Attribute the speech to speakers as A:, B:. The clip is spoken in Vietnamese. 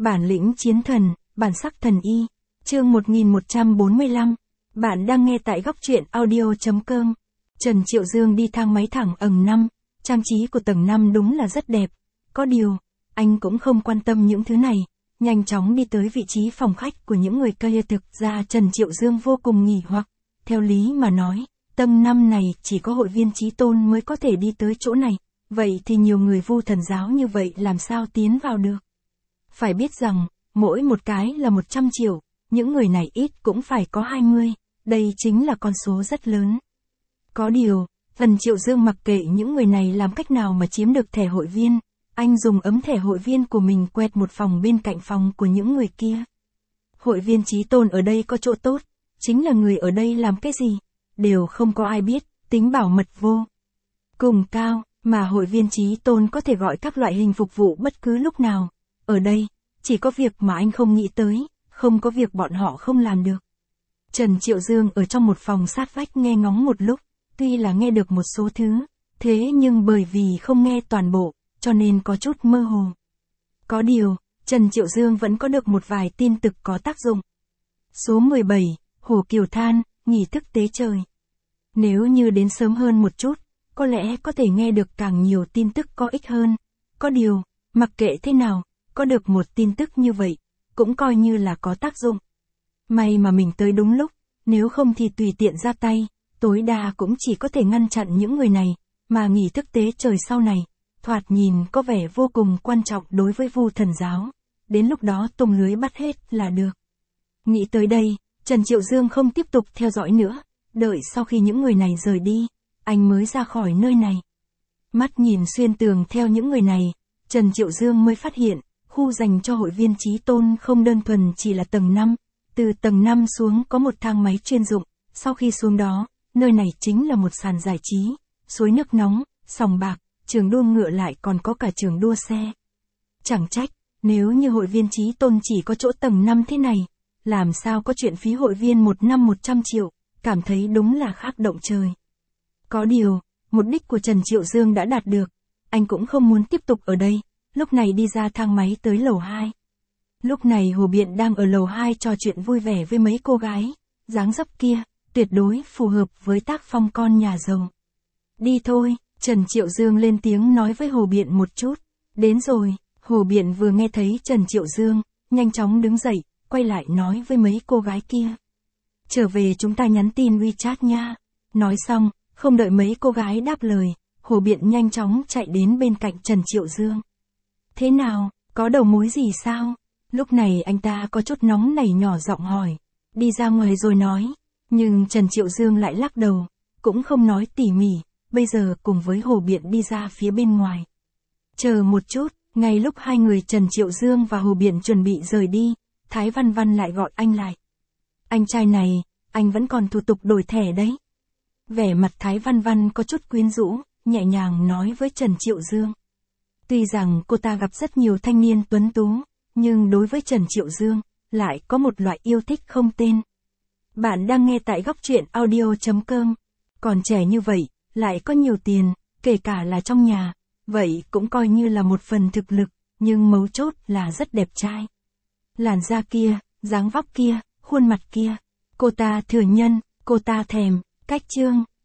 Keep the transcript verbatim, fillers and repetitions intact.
A: Bản lĩnh chiến thần, bản sắc thần y. Chương một nghìn một trăm bốn mươi lăm. Bạn đang nghe tại góc truyện audio.com. Trần Triệu Dương đi thang máy thẳng ầng năm, trang trí của tầng năm đúng là rất đẹp. Có điều, anh cũng không quan tâm những thứ này, nhanh chóng đi tới vị trí phòng khách của những người kia. Thực ra Trần Triệu Dương vô cùng nghỉ hoặc, theo lý mà nói, tầng năm này chỉ có hội viên Chí Tôn mới có thể đi tới chỗ này, vậy thì nhiều người Vu Thần giáo như vậy làm sao tiến vào được? Phải biết rằng, mỗi một cái là một trăm triệu, những người này ít cũng phải có hai mươi, đây chính là con số rất lớn. Có điều, Trần Triệu Dương mặc kệ những người này làm cách nào mà chiếm được thẻ hội viên, anh dùng ấm thẻ hội viên của mình quẹt một phòng bên cạnh phòng của những người kia. Hội viên Chí Tôn ở đây có chỗ tốt, chính là người ở đây làm cái gì, đều không có ai biết, tính bảo mật vô cùng cao, mà hội viên Chí Tôn có thể gọi các loại hình phục vụ bất cứ lúc nào. Ở đây, chỉ có việc mà anh không nghĩ tới, không có việc bọn họ không làm được. Trần Triệu Dương ở trong một phòng sát vách nghe ngóng một lúc, tuy là nghe được một số thứ, thế nhưng bởi vì không nghe toàn bộ, cho nên có chút mơ hồ. Có điều, Trần Triệu Dương vẫn có được một vài tin tức có tác dụng. Số mười bảy, Hồ Kiều Than, nghi thức tế trời. Nếu như đến sớm hơn một chút, có lẽ có thể nghe được càng nhiều tin tức có ích hơn. Có điều, mặc kệ thế nào, có được một tin tức như vậy, cũng coi như là có tác dụng. May mà mình tới đúng lúc, nếu không thì tùy tiện ra tay, tối đa cũng chỉ có thể ngăn chặn những người này, mà nghi thức tế trời sau này, thoạt nhìn có vẻ vô cùng quan trọng đối với Vu Thần giáo, đến lúc đó tung lưới bắt hết là được. Nghĩ tới đây, Trần Triệu Dương không tiếp tục theo dõi nữa, đợi sau khi những người này rời đi, anh mới ra khỏi nơi này. Mắt nhìn xuyên tường theo những người này, Trần Triệu Dương mới phát hiện, khu dành cho hội viên Chí Tôn không đơn thuần chỉ là tầng năm, từ tầng năm xuống có một thang máy chuyên dụng, sau khi xuống đó, nơi này chính là một sàn giải trí, suối nước nóng, sòng bạc, trường đua ngựa lại còn có cả trường đua xe. Chẳng trách, nếu như hội viên Chí Tôn chỉ có chỗ tầng năm thế này, làm sao có chuyện phí hội viên một năm một trăm triệu, cảm thấy đúng là khác động trời. Có điều, mục đích của Trần Triệu Dương đã đạt được, anh cũng không muốn tiếp tục ở đây, lúc này đi ra thang máy tới lầu hai. Lúc này Hồ Biện đang ở lầu hai trò chuyện vui vẻ với mấy cô gái, dáng dấp kia, tuyệt đối phù hợp với tác phong con nhà giàu. Đi thôi, Trần Triệu Dương lên tiếng nói với Hồ Biện một chút. Đến rồi, Hồ Biện vừa nghe thấy Trần Triệu Dương, nhanh chóng đứng dậy, quay lại nói với mấy cô gái kia. Trở về chúng ta nhắn tin WeChat nha. Nói xong, không đợi mấy cô gái đáp lời, Hồ Biện nhanh chóng chạy đến bên cạnh Trần Triệu Dương. Thế nào, có đầu mối gì sao? Lúc này anh ta có chút nóng nảy nhỏ giọng hỏi. Đi ra ngoài rồi nói. Nhưng Trần Triệu Dương lại lắc đầu, cũng không nói tỉ mỉ, bây giờ cùng với Hồ Biện đi ra phía bên ngoài. Chờ một chút, ngay lúc hai người Trần Triệu Dương và Hồ Biện chuẩn bị rời đi, Thái Văn Văn lại gọi anh lại. Anh trai này, anh vẫn còn thủ tục đổi thẻ đấy. Vẻ mặt Thái Văn Văn có chút quyến rũ, nhẹ nhàng nói với Trần Triệu Dương. Tuy rằng cô ta gặp rất nhiều thanh niên tuấn tú, nhưng đối với Trần Triệu Dương, lại có một loại yêu thích không tên. Bạn đang nghe tại góc truyện audio.com. Còn trẻ như vậy, lại có nhiều tiền, kể cả là trong nhà, vậy cũng coi như là một phần thực lực, nhưng mấu chốt là rất đẹp trai. Làn da kia, dáng vóc kia, khuôn mặt kia, cô ta thừa nhân, cô ta thèm, cách trương,